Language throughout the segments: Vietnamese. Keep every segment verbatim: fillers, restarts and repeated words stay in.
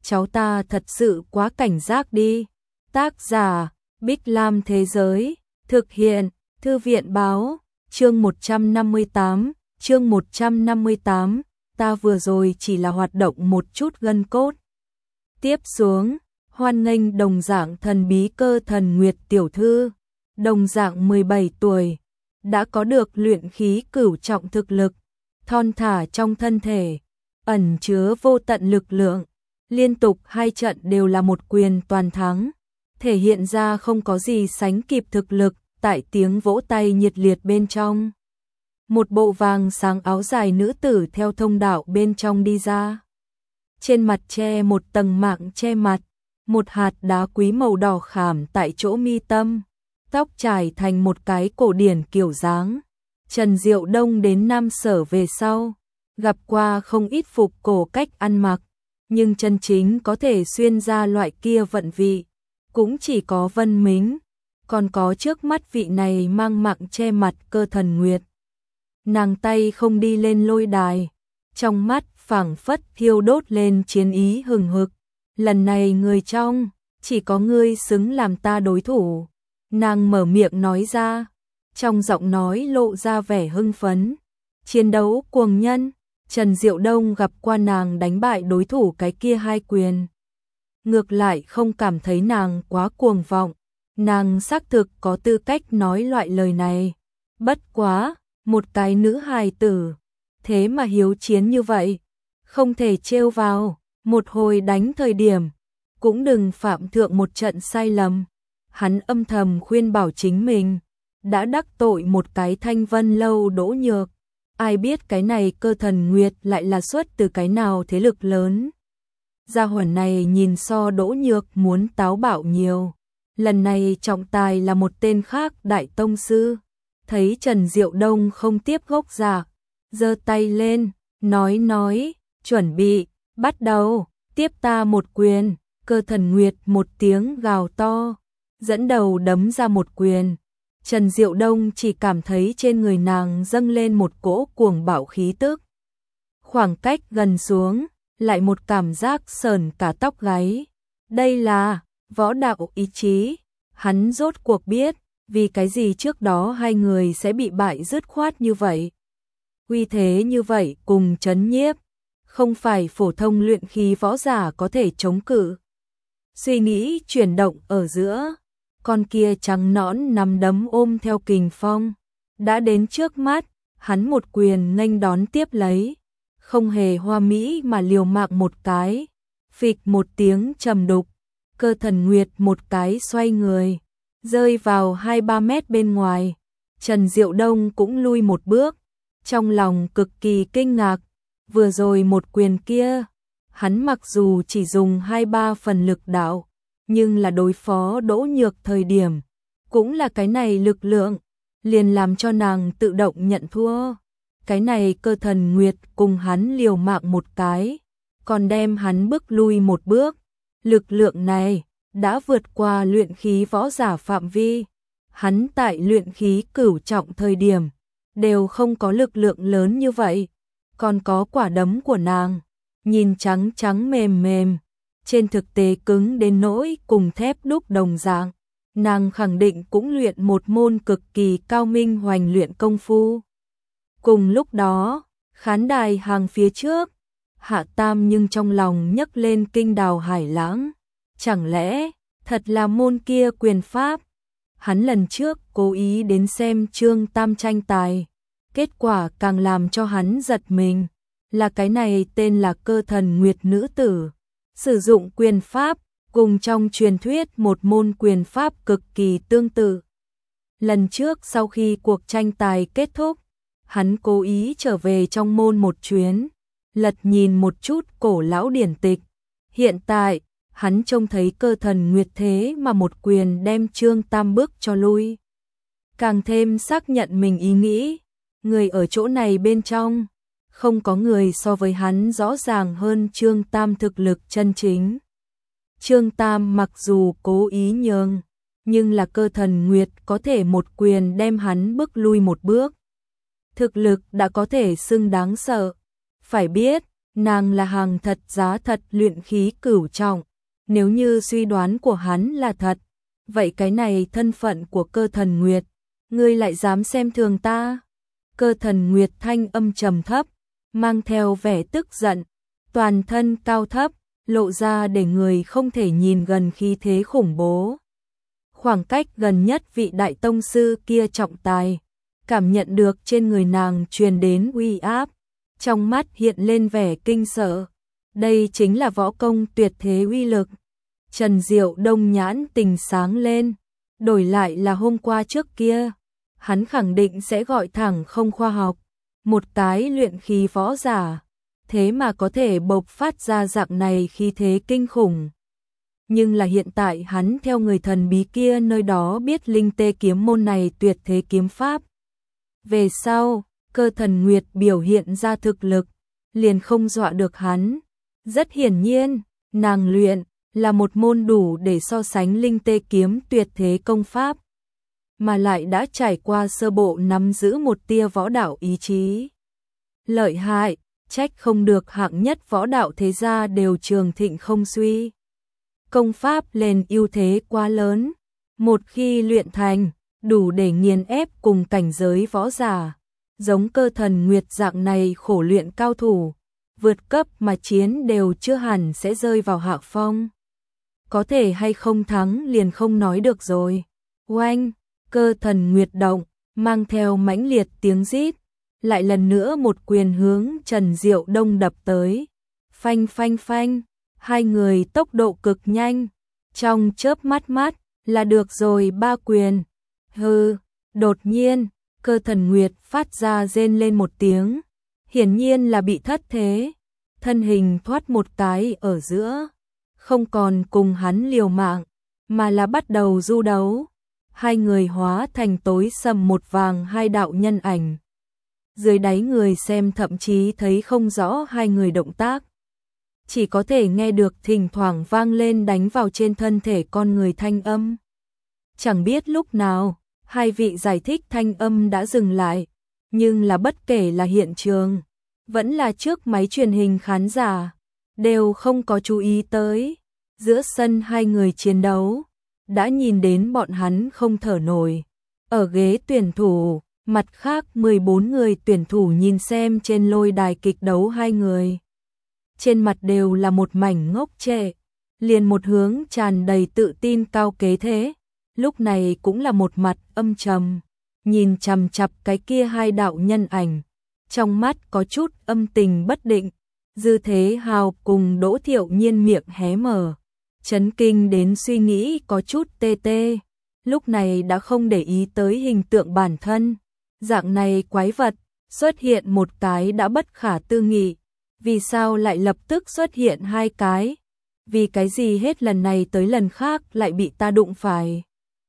cháu ta thật sự quá cảnh giác đi. Tác giả, Bích Lam Thế Giới, thực hiện, Thư viện Báo, chương một trăm năm mươi tám, chương một trăm năm mươi tám, ta vừa rồi chỉ là hoạt động một chút gân cốt. Tiếp xuống, hoan nghênh đồng dạng thần bí Cơ Thần Nguyệt tiểu thư, đồng dạng mười bảy tuổi, đã có được luyện khí cửu trọng thực lực, thon thả trong thân thể, ẩn chứa vô tận lực lượng, liên tục hai trận đều là một quyền toàn thắng, thể hiện ra không có gì sánh kịp thực lực, tại tiếng vỗ tay nhiệt liệt bên trong. Một bộ vàng sáng áo dài nữ tử theo thông đạo bên trong đi ra. Trên mặt che một tầng mạng che mặt, một hạt đá quý màu đỏ khảm tại chỗ mi tâm, tóc trải thành một cái cổ điển kiểu dáng. Trần Diệu Đông đến Nam Sở về sau, gặp qua không ít phục cổ cách ăn mặc, nhưng chân chính có thể xuyên ra loại kia vận vị, cũng chỉ có Vân Mính, còn có trước mắt vị này mang mạng che mặt Cơ Thần Nguyệt. Nàng tay không đi lên lôi đài, trong mắt phảng phất thiêu đốt lên chiến ý hừng hực. Lần này người trong, chỉ có ngươi xứng làm ta đối thủ. Nàng mở miệng nói ra, trong giọng nói lộ ra vẻ hưng phấn. Chiến đấu cuồng nhân, Trần Diệu Đông gặp qua nàng đánh bại đối thủ cái kia hai quyền. Ngược lại không cảm thấy nàng quá cuồng vọng, nàng xác thực có tư cách nói loại lời này. Bất quá, một cái nữ hài tử, thế mà hiếu chiến như vậy, không thể trêu vào, một hồi đánh thời điểm, cũng đừng phạm thượng một trận sai lầm. Hắn âm thầm khuyên bảo chính mình, đã đắc tội một cái Thanh Vân Lâu Đỗ Nhược, ai biết cái này Cơ Thần Nguyệt lại là xuất từ cái nào thế lực lớn. Gia hỏa này nhìn so Đỗ Nhược muốn táo bạo nhiều, lần này trọng tài là một tên khác đại tông sư. Thấy Trần Diệu Đông không tiếp gốc giả, giơ tay lên, nói nói, chuẩn bị, bắt đầu, tiếp ta một quyền. Cơ Thần Nguyệt một tiếng gào to, dẫn đầu đấm ra một quyền. Trần Diệu Đông chỉ cảm thấy trên người nàng dâng lên một cỗ cuồng bạo khí tức. Khoảng cách gần xuống, lại một cảm giác sờn cả tóc gáy. Đây là võ đạo ý chí. Hắn rốt cuộc biết, vì cái gì trước đó hai người sẽ bị bại dứt khoát như vậy. Uy thế như vậy cùng chấn nhiếp, không phải phổ thông luyện khí võ giả có thể chống cự. Suy nghĩ chuyển động ở giữa, con kia trắng nõn nắm đấm ôm theo kình phong, đã đến trước mắt, hắn một quyền nghênh đón tiếp lấy, không hề hoa mỹ mà liều mạng một cái, phịch một tiếng trầm đục, Cơ Thần Nguyệt một cái xoay người, rơi vào hai ba mét bên ngoài. Trần Diệu Đông cũng lui một bước, trong lòng cực kỳ kinh ngạc, vừa rồi một quyền kia, hắn mặc dù chỉ dùng hai ba phần lực đạo, nhưng là đối phó Đỗ Nhược thời điểm, cũng là cái này lực lượng, liền làm cho nàng tự động nhận thua. Cái này Cơ Thần Nguyệt cùng hắn liều mạng một cái, còn đem hắn bước lui một bước, lực lượng này đã vượt qua luyện khí võ giả phạm vi. Hắn tại luyện khí cửu trọng thời điểm, đều không có lực lượng lớn như vậy, còn có quả đấm của nàng, nhìn trắng trắng mềm mềm, trên thực tế cứng đến nỗi cùng thép đúc đồng dạng. Nàng khẳng định cũng luyện một môn cực kỳ cao minh hoành luyện công phu. Cùng lúc đó, khán đài hàng phía trước, Hạ Tam nhưng trong lòng nhấc lên kinh đào hải lãng. Chẳng lẽ, thật là môn kia quyền pháp? Hắn lần trước cố ý đến xem Trương Tam tranh tài, kết quả càng làm cho hắn giật mình, là cái này tên là Cơ Thần Nguyệt nữ tử, sử dụng quyền pháp, cùng trong truyền thuyết một môn quyền pháp cực kỳ tương tự. Lần trước sau khi cuộc tranh tài kết thúc, hắn cố ý trở về trong môn một chuyến, lật nhìn một chút cổ lão điển tịch. Hiện tại, hắn trông thấy Cơ Thần Nguyệt thế mà một quyền đem Trương Tam bước cho lui. Càng thêm xác nhận mình ý nghĩ, người ở chỗ này bên trong, không có người so với hắn rõ ràng hơn Trương Tam thực lực chân chính. Trương Tam mặc dù cố ý nhường, nhưng là Cơ Thần Nguyệt có thể một quyền đem hắn bước lui một bước. Thực lực đã có thể xưng đáng sợ. Phải biết, Nàng là hàng thật giá thật luyện khí cửu trọng, nếu như suy đoán của hắn là thật, vậy cái này thân phận của Cơ Thần Nguyệt, ngươi lại dám xem thường ta? Cơ Thần Nguyệt thanh âm trầm thấp, mang theo vẻ tức giận, toàn thân cao thấp, lộ ra để người không thể nhìn gần khí thế khủng bố. Khoảng cách gần nhất vị đại tông sư kia trọng tài, cảm nhận được trên người nàng truyền đến uy áp, trong mắt hiện lên vẻ kinh sợ. Đây chính là võ công tuyệt thế uy lực. Trần Diệu Đông nhãn tình sáng lên, đổi lại là hôm qua trước kia, hắn khẳng định sẽ gọi thẳng không khoa học, một cái luyện khí võ giả, thế mà có thể bộc phát ra dạng này khí thế kinh khủng. Nhưng là hiện tại hắn theo người thần bí kia nơi đó biết linh tê kiếm môn này tuyệt thế kiếm pháp. Về sau, Cơ Thần Nguyệt biểu hiện ra thực lực, liền không dọa được hắn. Rất hiển nhiên, nàng luyện là một môn đủ để so sánh linh tê kiếm tuyệt thế công pháp, mà lại đã trải qua sơ bộ nắm giữ một tia võ đạo ý chí. Lợi hại, trách không được hạng nhất võ đạo thế gia đều trường thịnh không suy. Công pháp lên ưu thế quá lớn, một khi luyện thành, đủ để nghiền ép cùng cảnh giới võ giả. Giống Cơ Thần Nguyệt dạng này khổ luyện cao thủ, vượt cấp mà chiến đều chưa hẳn sẽ rơi vào hạ phong. Có thể hay không thắng liền không nói được rồi. Oanh, Cơ Thần Nguyệt động, mang theo mãnh liệt tiếng rít, lại lần nữa một quyền hướng Trần Diệu Đông đập tới. Phanh phanh phanh, hai người tốc độ cực nhanh, trong chớp mắt mắt là được rồi ba quyền. Hừ, đột nhiên, Cơ Thần Nguyệt phát ra rên lên một tiếng, hiển nhiên là bị thất thế, thân hình thoát một cái ở giữa, không còn cùng hắn liều mạng, mà là bắt đầu du đấu. Hai người hóa thành tối sầm một vàng hai đạo nhân ảnh. Dưới đáy người xem thậm chí thấy không rõ hai người động tác, chỉ có thể nghe được thỉnh thoảng vang lên đánh vào trên thân thể con người thanh âm. Chẳng biết lúc nào, hai vị giải thích thanh âm đã dừng lại, nhưng là bất kể là hiện trường, vẫn là trước máy truyền hình khán giả, đều không có chú ý tới. Giữa sân hai người chiến đấu, đã nhìn đến bọn hắn không thở nổi. Ở ghế tuyển thủ, mặt khác mười bốn người tuyển thủ nhìn xem trên lôi đài kịch đấu hai người. Trên mặt đều là một mảnh ngốc trệ, liền một hướng tràn đầy tự tin cao kế thế. Lúc này cũng là một mặt âm trầm, nhìn chằm chằm cái kia hai đạo nhân ảnh, trong mắt có chút âm tình bất định. Dư Thế Hào cùng Đỗ Thiệu Nhiên miệng hé mở, chấn kinh đến suy nghĩ có chút tê tê, lúc này đã không để ý tới hình tượng bản thân. Dạng này quái vật, xuất hiện một cái đã bất khả tư nghị, vì sao lại lập tức xuất hiện hai cái? Vì cái gì hết lần này tới lần khác lại bị ta đụng phải?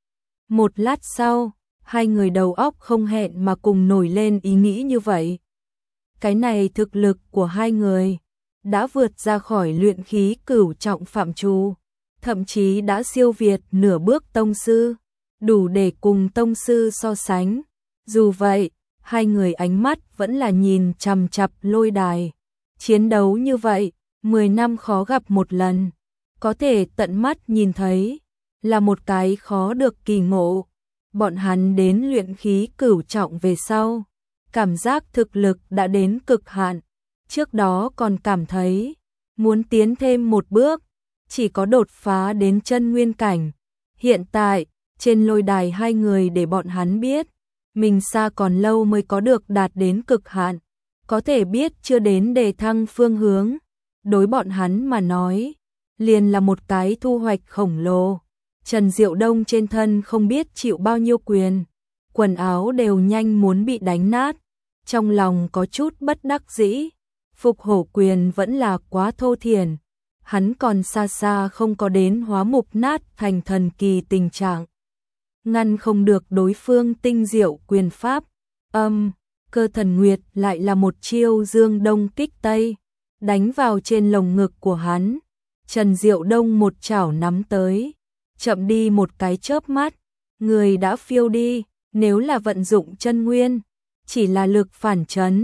Một lát sau, hai người đầu óc không hẹn mà cùng nổi lên ý nghĩ như vậy. Cái này thực lực của hai người đã vượt ra khỏi luyện khí cửu trọng phạm trù, thậm chí đã siêu việt nửa bước tông sư, đủ để cùng tông sư so sánh. Dù vậy, hai người ánh mắt vẫn là nhìn chằm chằm lôi đài. Chiến đấu như vậy, mười năm khó gặp một lần, có thể tận mắt nhìn thấy, là một cái khó được kỳ ngộ. Bọn hắn đến luyện khí cửu trọng về sau, cảm giác thực lực đã đến cực hạn. Trước đó còn cảm thấy, muốn tiến thêm một bước, chỉ có đột phá đến chân nguyên cảnh. Hiện tại, trên lôi đài hai người để bọn hắn biết, mình xa còn lâu mới có được đạt đến cực hạn, có thể biết chưa đến đề thăng phương hướng. Đối bọn hắn mà nói, liền là một cái thu hoạch khổng lồ. Trần Diệu Đông trên thân không biết chịu bao nhiêu quyền, quần áo đều nhanh muốn bị đánh nát, trong lòng có chút bất đắc dĩ. Phục hổ quyền vẫn là quá thô thiển, hắn còn xa xa không có đến hóa mục nát thành thần kỳ tình trạng, ngăn không được đối phương tinh diệu quyền pháp. Âm, Cơ Thần Nguyệt lại là một chiêu dương đông kích tây, đánh vào trên lồng ngực của hắn. Trần Diệu Đông một chảo nắm tới, chậm đi một cái chớp mắt, người đã phiêu đi. Nếu là vận dụng chân nguyên, chỉ là lực phản chấn,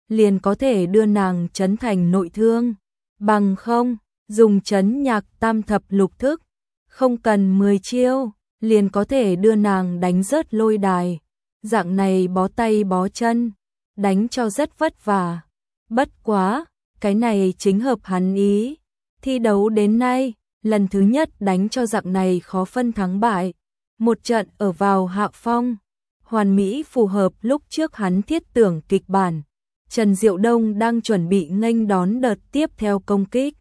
liền có thể đưa nàng trấn thành nội thương, bằng không, dùng trấn nhạc tam thập lục thức, không cần mười chiêu, liền có thể đưa nàng đánh rớt lôi đài, dạng này bó tay bó chân, đánh cho rất vất vả. Bất quá, cái này chính hợp hắn ý, thi đấu đến nay, lần thứ nhất đánh cho dạng này khó phân thắng bại, một trận ở vào hạ phong, hoàn mỹ phù hợp lúc trước hắn thiết tưởng kịch bản. Trần Diệu Đông đang chuẩn bị nghênh đón đợt tiếp theo công kích.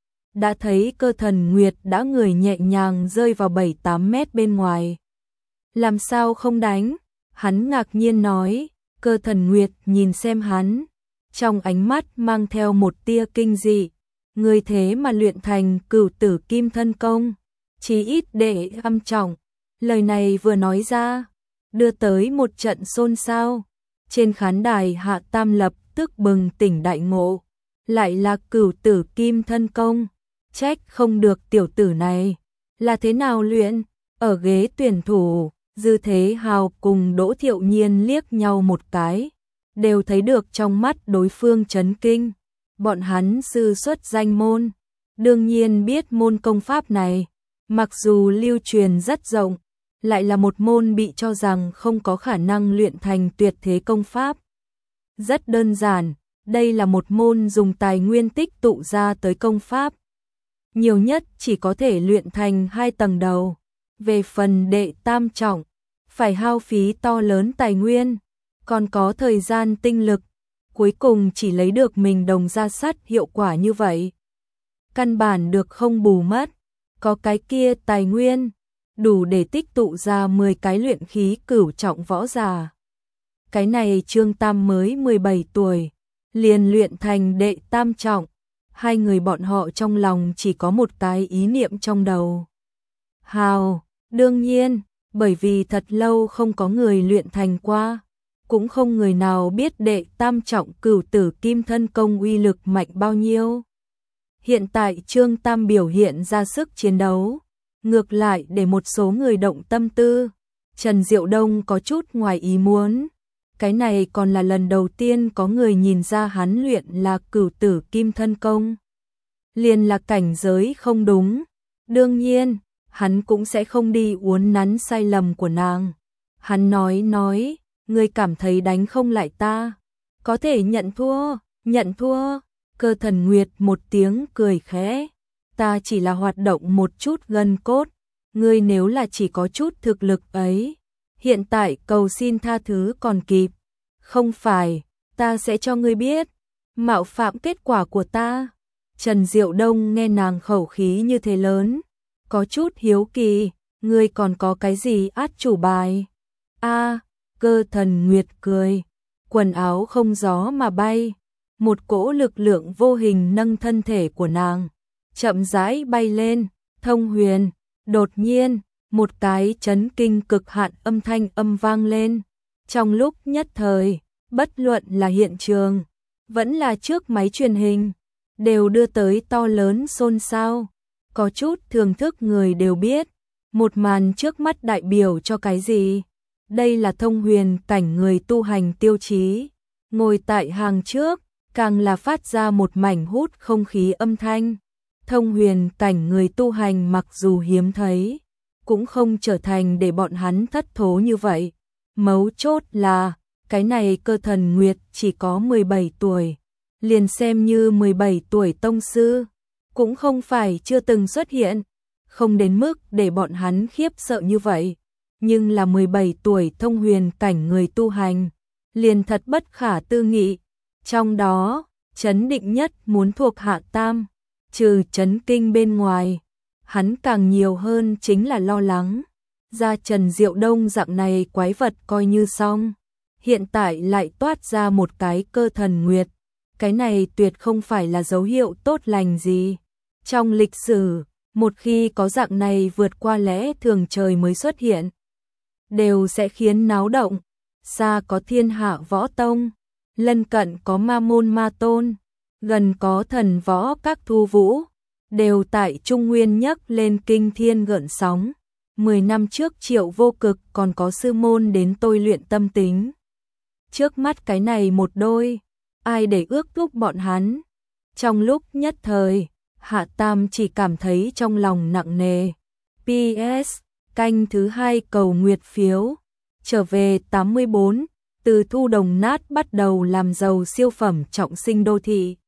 Đã thấy Cơ Thần Nguyệt đã người nhẹ nhàng rơi vào bảy tám mét bên ngoài. Làm sao không đánh? Hắn ngạc nhiên nói. Cơ Thần Nguyệt nhìn xem hắn, trong ánh mắt mang theo một tia kinh dị. Người thế mà luyện thành Cửu Tử Kim Thân Công, chí ít để âm trọng. Lời này vừa nói ra, đưa tới một trận xôn xao. Trên khán đài Hạ Tam lập tức bừng tỉnh đại ngộ, lại là Cửu Tử Kim Thân Công, trách không được tiểu tử này là thế nào luyện. Ở ghế tuyển thủ, Dư Thế Hào cùng Đỗ Thiệu Nhiên liếc nhau một cái, đều thấy được trong mắt đối phương chấn kinh. Bọn hắn sư xuất danh môn, đương nhiên biết môn công pháp này, mặc dù lưu truyền rất rộng, lại là một môn bị cho rằng không có khả năng luyện thành tuyệt thế công pháp. Rất đơn giản, đây là một môn dùng tài nguyên tích tụ ra tới công pháp. Nhiều nhất chỉ có thể luyện thành hai tầng đầu. Về phần đệ tam trọng, phải hao phí to lớn tài nguyên, còn có thời gian tinh lực, cuối cùng chỉ lấy được mình đồng ra sắt hiệu quả như vậy. Căn bản được không bù mất, có cái kia tài nguyên, đủ để tích tụ ra mười cái luyện khí cửu trọng võ giả. Cái này Trương Tam mới mười bảy tuổi, liền luyện thành đệ tam trọng, hai người bọn họ trong lòng chỉ có một cái ý niệm trong đầu. Hào, đương nhiên, bởi vì thật lâu không có người luyện thành qua, cũng không người nào biết đệ tam trọng Cửu Tử Kim Thân Công uy lực mạnh bao nhiêu. Hiện tại Trương Tam biểu hiện ra sức chiến đấu, ngược lại để một số người động tâm tư. Trần Diệu Đông có chút ngoài ý muốn, cái này còn là lần đầu tiên có người nhìn ra hắn luyện là Cửu Tử Kim Thân Công. Liền là cảnh giới không đúng, đương nhiên, hắn cũng sẽ không đi uốn nắn sai lầm của nàng. Hắn nói nói, ngươi cảm thấy đánh không lại ta, có thể nhận thua, nhận thua. Cơ Thần Nguyệt một tiếng cười khẽ, ta chỉ là hoạt động một chút gân cốt, ngươi nếu là chỉ có chút thực lực ấy, hiện tại cầu xin tha thứ còn kịp. Không phải, ta sẽ cho ngươi biết, mạo phạm kết quả của ta. Trần Diệu Đông nghe nàng khẩu khí như thế lớn, có chút hiếu kỳ, ngươi còn có cái gì át chủ bài? A, Cơ Thần Nguyệt cười, quần áo không gió mà bay, một cỗ lực lượng vô hình nâng thân thể của nàng, chậm rãi bay lên. Thông huyền, đột nhiên, một cái chấn kinh cực hạn âm thanh âm vang lên. Trong lúc nhất thời, bất luận là hiện trường, vẫn là trước máy truyền hình, đều đưa tới to lớn xôn xao. Có chút thưởng thức người đều biết, một màn trước mắt đại biểu cho cái gì. Đây là thông huyền cảnh người tu hành tiêu chí. Ngồi tại hàng trước, càng là phát ra một mảnh hút không khí âm thanh. Thông huyền cảnh người tu hành mặc dù hiếm thấy, cũng không trở thành để bọn hắn thất thố như vậy. Mấu chốt là, cái này Cơ Thần Nguyệt chỉ có mười bảy tuổi, liền xem như mười bảy tuổi tông sư, cũng không phải chưa từng xuất hiện, không đến mức để bọn hắn khiếp sợ như vậy. Nhưng là mười bảy tuổi thông huyền cảnh người tu hành, liền thật bất khả tư nghị. Trong đó, chấn định nhất muốn thuộc Hạ Tam, trừ chấn kinh bên ngoài, hắn càng nhiều hơn chính là lo lắng. Ra Trần Diệu Đông dạng này quái vật coi như xong, hiện tại lại toát ra một cái Cơ Thần Nguyệt, cái này tuyệt không phải là dấu hiệu tốt lành gì. Trong lịch sử, một khi có dạng này vượt qua lẽ thường trời mới xuất hiện, đều sẽ khiến náo động. Xa có Thiên Hạ Võ Tông, lân cận có Ma Môn Ma Tôn, gần có Thần Võ các Thu Vũ, đều tại Trung Nguyên nhấc lên kinh thiên gợn sóng. Mười năm trước Triệu Vô Cực còn có sư môn đến tôi luyện tâm tính. Trước mắt cái này một đôi, ai để ước thúc bọn hắn. Trong lúc nhất thời, Hạ Tam chỉ cảm thấy trong lòng nặng nề. pê ét Canh thứ hai cầu nguyệt phiếu. Trở về tám mươi bốn, từ thu đồng nát bắt đầu làm giàu siêu phẩm trọng sinh đô thị.